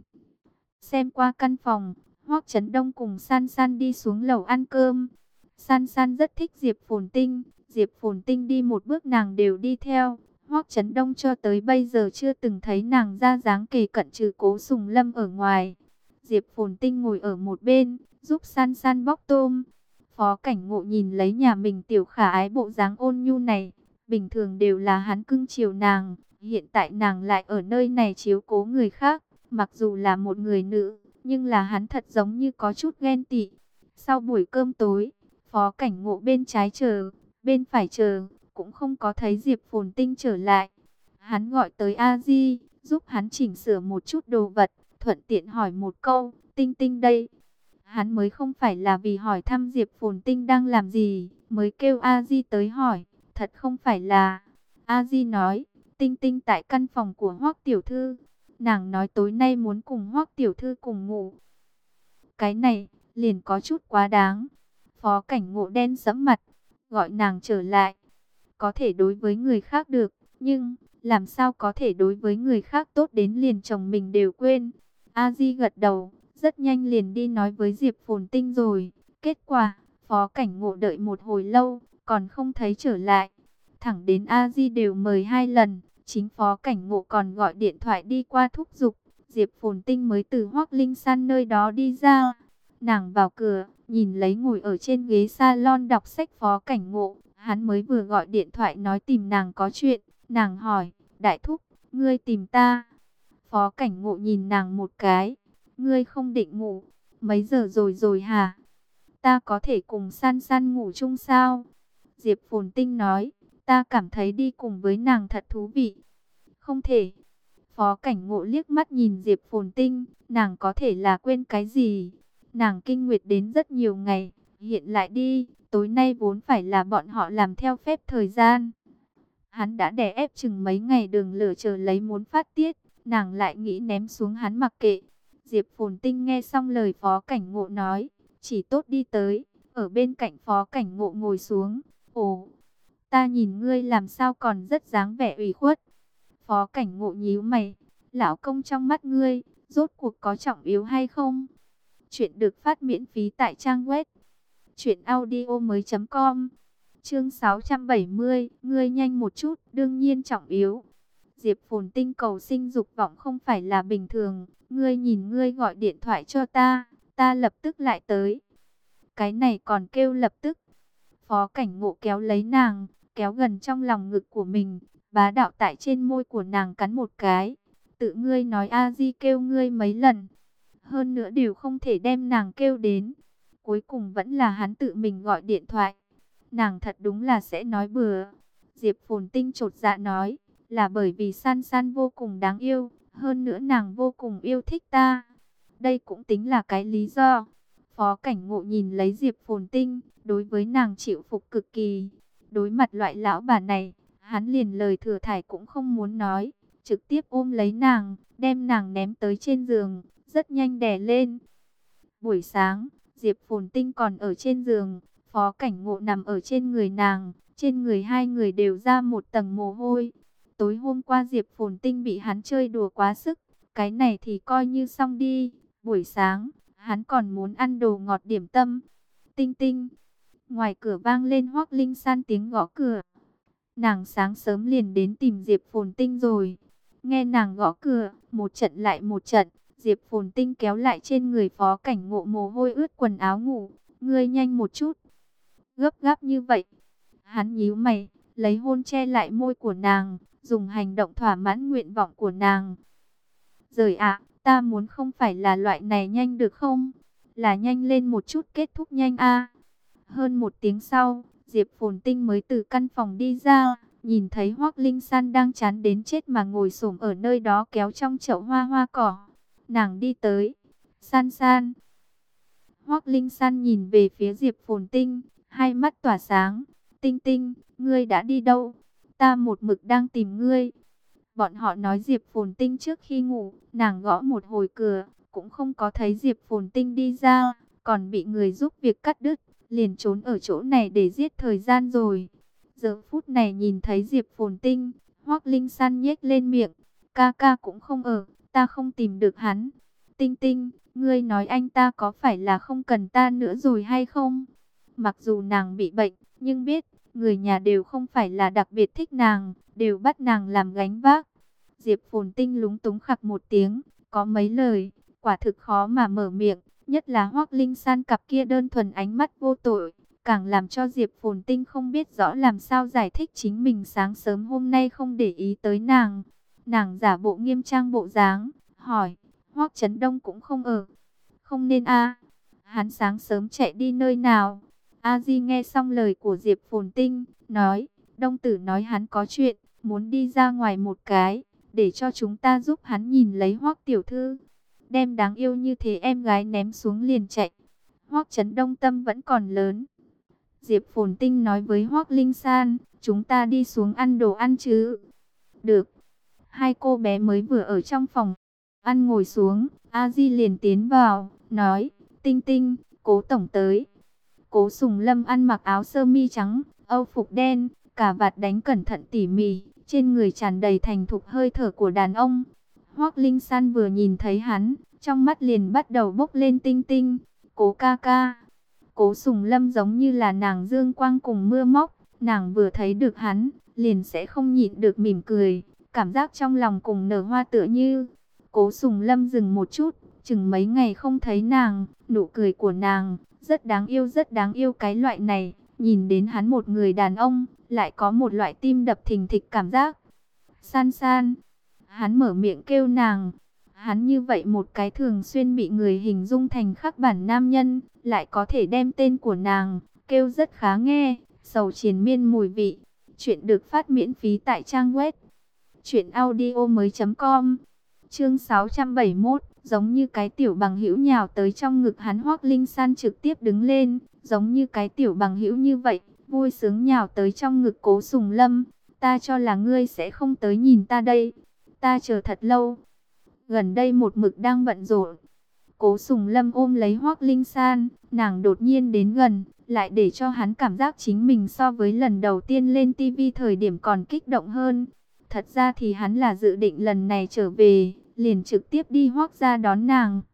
Xem qua căn phòng, Hoắc Chấn Đông cùng San San đi xuống lầu ăn cơm. San San rất thích Diệp Phồn Tinh, Diệp Phồn Tinh đi một bước nàng đều đi theo. Hoắc Chấn Đông cho tới bây giờ chưa từng thấy nàng ra dáng kề cận trừ Cố Sùng Lâm ở ngoài. Diệp Phồn Tinh ngồi ở một bên, giúp San San bóc tôm. Phó Cảnh Ngộ nhìn lấy nhà mình tiểu khả ái bộ dáng ôn nhu này, bình thường đều là hắn cưng chiều nàng, hiện tại nàng lại ở nơi này chiếu cố người khác, mặc dù là một người nữ, nhưng là hắn thật giống như có chút ghen tị. Sau buổi cơm tối, Phó Cảnh Ngộ bên trái chờ, bên phải chờ, cũng không có thấy Diệp Phồn Tinh trở lại. Hắn gọi tới A Di, giúp hắn chỉnh sửa một chút đồ vật, thuận tiện hỏi một câu, Tinh Tinh đây. Hắn mới không phải là vì hỏi thăm Diệp Phồn Tinh đang làm gì, mới kêu A Di tới hỏi, thật không phải là. A Di nói, Tinh Tinh tại căn phòng của Hoắc tiểu thư, nàng nói tối nay muốn cùng Hoắc tiểu thư cùng ngủ. Cái này, liền có chút quá đáng. Phó Cảnh Ngộ đen sẫm mặt, gọi nàng trở lại. Có thể đối với người khác được, nhưng làm sao có thể đối với người khác tốt đến liền chồng mình đều quên. A Di gật đầu, rất nhanh liền đi nói với Diệp Phồn Tinh rồi. Kết quả, Phó Cảnh Ngộ đợi một hồi lâu, còn không thấy trở lại. Thẳng đến A Di đều mời 2 lần, chính Phó Cảnh Ngộ còn gọi điện thoại đi qua thúc giục. Diệp Phồn Tinh mới từ Hoắc Linh San nơi đó đi ra. Nàng vào cửa, nhìn lấy ngồi ở trên ghế salon đọc sách Phó Cảnh Ngộ. Hắn mới vừa gọi điện thoại nói tìm nàng có chuyện. Nàng hỏi, đại thúc, ngươi tìm ta. Phó Cảnh Ngộ nhìn nàng một cái. Ngươi không định ngủ, mấy giờ rồi hả? Ta có thể cùng San San ngủ chung sao? Diệp Phồn Tinh nói, ta cảm thấy đi cùng với nàng thật thú vị. Không thể. Phó Cảnh Ngộ liếc mắt nhìn Diệp Phồn Tinh, nàng có thể là quên cái gì? Nàng kinh nguyệt đến rất nhiều ngày, hiện lại đi, tối nay vốn phải là bọn họ làm theo phép thời gian. Hắn đã đè ép chừng mấy ngày đường lửa chờ lấy muốn phát tiết, nàng lại nghĩ ném xuống hắn mặc kệ. Diệp Phồn Tinh nghe xong lời Phó Cảnh Ngộ nói, chỉ tốt đi tới, ở bên cạnh Phó Cảnh Ngộ ngồi xuống. Ồ, ta nhìn ngươi làm sao còn rất dáng vẻ ủy khuất. Phó Cảnh Ngộ nhíu mày, lão công trong mắt ngươi, rốt cuộc có trọng yếu hay không? Chuyện được phát miễn phí tại trang web truyệnaudiomoi.com. Chương 670, ngươi nhanh một chút, đương nhiên trọng yếu. Diệp Phồn Tinh cầu sinh dục vọng không phải là bình thường, ngươi nhìn ngươi gọi điện thoại cho ta, ta lập tức lại tới. Cái này còn kêu lập tức. Phó Cảnh Ngộ kéo lấy nàng, kéo gần trong lòng ngực của mình, bá đạo tại trên môi của nàng cắn một cái. Tự ngươi nói A Di kêu ngươi mấy lần, hơn nữa đều không thể đem nàng kêu đến. Cuối cùng vẫn là hắn tự mình gọi điện thoại. Nàng thật đúng là sẽ nói bừa. Diệp Phồn Tinh chột dạ nói, là bởi vì San San vô cùng đáng yêu, hơn nữa nàng vô cùng yêu thích ta. Đây cũng tính là cái lý do. Phó Cảnh Ngộ nhìn lấy Diệp Phồn Tinh, đối với nàng chịu phục cực kỳ. Đối mặt loại lão bà này, hắn liền lời thừa thải cũng không muốn nói, trực tiếp ôm lấy nàng, đem nàng ném tới trên giường. rất nhanh đè lên. Buổi sáng, Diệp Phồn Tinh còn ở trên giường, Phó Cảnh Ngộ nằm ở trên người nàng, trên người hai người đều ra một tầng mồ hôi. Tối hôm qua Diệp Phồn Tinh bị hắn chơi đùa quá sức, cái này thì coi như xong đi. Buổi sáng, hắn còn muốn ăn đồ ngọt điểm tâm. Tinh Tinh, ngoài cửa vang lên Hoắc Linh San tiếng gõ cửa. Nàng sáng sớm liền đến tìm Diệp Phồn Tinh rồi. Nghe nàng gõ cửa, một trận lại một trận, Diệp Phồn Tinh kéo lại trên người Phó Cảnh Ngộ mồ hôi ướt quần áo ngủ. Ngươi nhanh một chút. Gấp gáp như vậy. Hắn nhíu mày, lấy hôn che lại môi của nàng, dùng hành động thỏa mãn nguyện vọng của nàng. Rời ạ, ta muốn không phải là loại này nhanh được không? Là nhanh lên một chút kết thúc nhanh a. Hơn một tiếng sau, Diệp Phồn Tinh mới từ căn phòng đi ra, nhìn thấy Hoắc Linh San đang chán đến chết mà ngồi xổm ở nơi đó kéo trong chậu hoa hoa cỏ. Nàng đi tới, San San. Hoắc Linh San nhìn về phía Diệp Phồn Tinh, hai mắt tỏa sáng. Tinh Tinh, ngươi đã đi đâu? Ta một mực đang tìm ngươi. Bọn họ nói Diệp Phồn Tinh trước khi ngủ, nàng gõ một hồi cửa, cũng không có thấy Diệp Phồn Tinh đi ra, còn bị người giúp việc cắt đứt, liền trốn ở chỗ này để giết thời gian rồi. Giờ phút này nhìn thấy Diệp Phồn Tinh, Hoắc Linh San nhếch lên miệng, ca ca cũng không ở, ta không tìm được hắn. Tinh Tinh, ngươi nói anh ta có phải là không cần ta nữa rồi hay không? Mặc dù nàng bị bệnh, nhưng biết, người nhà đều không phải là đặc biệt thích nàng, đều bắt nàng làm gánh vác. Diệp Phồn Tinh lúng túng khặc một tiếng, có mấy lời, quả thực khó mà mở miệng, nhất là Hoắc Linh San cặp kia đơn thuần ánh mắt vô tội, càng làm cho Diệp Phồn Tinh không biết rõ làm sao giải thích chính mình sáng sớm hôm nay không để ý tới nàng. Nàng giả bộ nghiêm trang bộ dáng, hỏi, Hoắc Chấn Đông cũng không ở. Không nên a, hắn sáng sớm chạy đi nơi nào? A Di nghe xong lời của Diệp Phồn Tinh, nói, Đông Tử nói hắn có chuyện, muốn đi ra ngoài một cái, để cho chúng ta giúp hắn nhìn lấy Hoắc tiểu thư. Đem đáng yêu như thế em gái ném xuống liền chạy. Hoắc Chấn Đông tâm vẫn còn lớn. Diệp Phồn Tinh nói với Hoắc Linh San, chúng ta đi xuống ăn đồ ăn chứ? Được. Hai cô bé mới vừa ở trong phòng ăn ngồi xuống, A Di liền tiến vào, nói, Tinh Tinh, Cố tổng tới. Cố Sùng Lâm ăn mặc áo sơ mi trắng, âu phục đen, cà vạt đánh cẩn thận tỉ mỉ, trên người tràn đầy thành thục hơi thở của đàn ông. Hoắc Linh San vừa nhìn thấy hắn, trong mắt liền bắt đầu bốc lên tinh tinh. Cố ca ca. Cố Sùng Lâm giống như là nàng dương quang cùng mưa móc, nàng vừa thấy được hắn, liền sẽ không nhịn được mỉm cười, cảm giác trong lòng cùng nở hoa tựa như. Cố Sùng Lâm dừng một chút, chừng mấy ngày không thấy nàng, nụ cười của nàng rất đáng yêu cái loại này, nhìn đến hắn một người đàn ông, lại có một loại tim đập thình thịch cảm giác. San San, hắn mở miệng kêu nàng, hắn như vậy một cái thường xuyên bị người hình dung thành khắc bản nam nhân, lại có thể đem tên của nàng, kêu rất khá nghe, sầu triền miên mùi vị. Chuyện được phát miễn phí tại trang web truyệnaudiomoi.com. Chương 671, giống như cái tiểu bằng hữu nhào tới trong ngực hắn. Hoắc Linh San trực tiếp đứng lên, giống như cái tiểu bằng hữu như vậy, vui sướng nhào tới trong ngực Cố Sùng Lâm. Ta cho là ngươi sẽ không tới nhìn ta đây, ta chờ thật lâu. Gần đây một mực đang bận rộn. Cố Sùng Lâm ôm lấy Hoắc Linh San, nàng đột nhiên đến gần, lại để cho hắn cảm giác chính mình so với lần đầu tiên lên TV thời điểm còn kích động hơn. Thật ra thì hắn là dự định lần này trở về, liền trực tiếp đi Hoắc gia đón nàng.